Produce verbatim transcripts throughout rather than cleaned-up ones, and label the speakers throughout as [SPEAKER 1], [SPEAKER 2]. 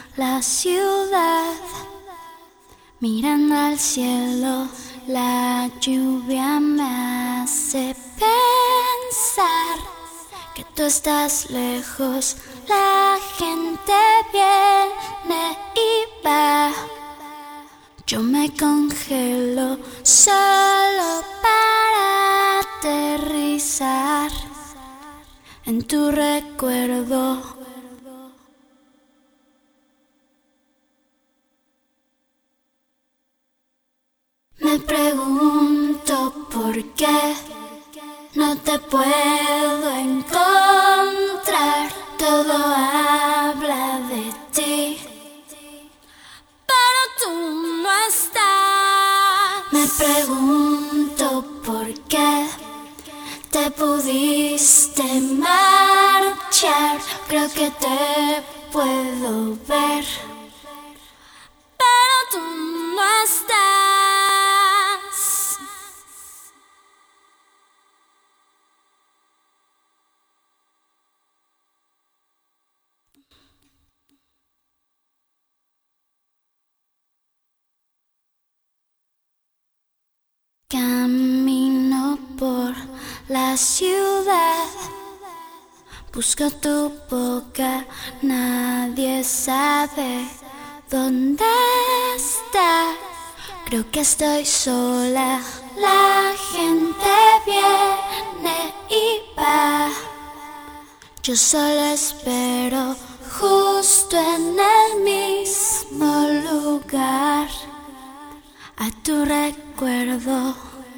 [SPEAKER 1] la ciudad, mirando al cielo, la lluvia me hace pensar que tú estás lejos, la gente viene y va. Yo me congelo solo para aterrizar en tu recuerdo. Me pregunto por qué no te puedo encontrar. Todo habla de ti, pero tú no estás. Me pregunto por qué te pudiste marchar. Creo que te puedo ver, pero tú no estás. Camino por la ciudad, busco tu boca, nadie sabe dónde está. Creo que estoy sola, la gente viene y va. Yo solo espero justo en el mismo lugar a tu recuerdo.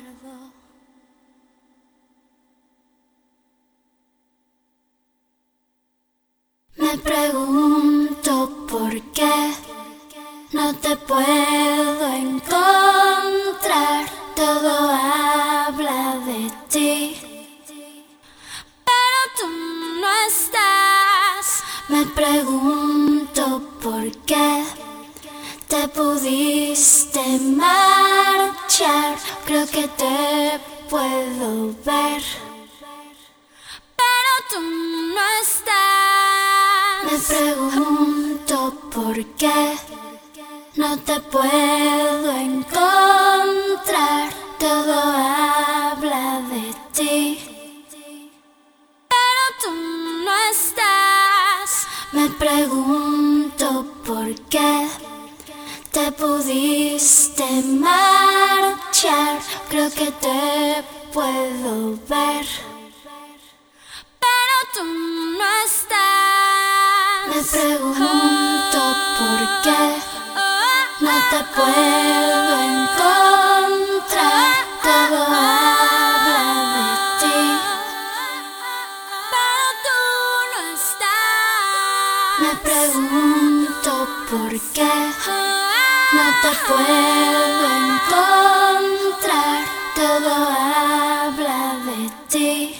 [SPEAKER 1] Me pregunto por qué no te puedo encontrar. Todo habla de ti, pero tú no estás. Me pregunto por qué te pudiste marchar. Creo que te puedo ver, pero tú no estás. Me pregunto por qué no te puedo encontrar. Todo habla de ti, pero tú no estás. Me pregunto por qué te pudiste marchar. Creo que te puedo ver, pero tú no estás. Me pregunto por qué no te puedo encontrar. Todo habla de ti, pero tú no estás. Me pregunto por qué no te puedo encontrar. Todo habla de ti,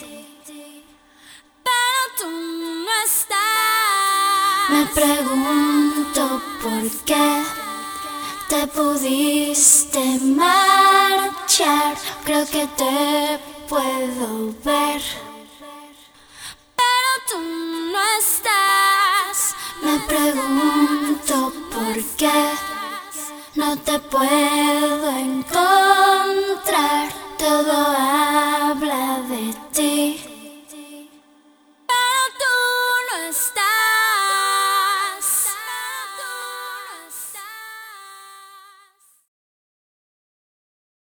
[SPEAKER 1] pero tú no estás. Me pregunto por qué te pudiste marchar. Creo que te puedo ver, pero tú no estás. Me pregunto por qué no te puedo encontrar. Todo habla de ti, pero tú no estás.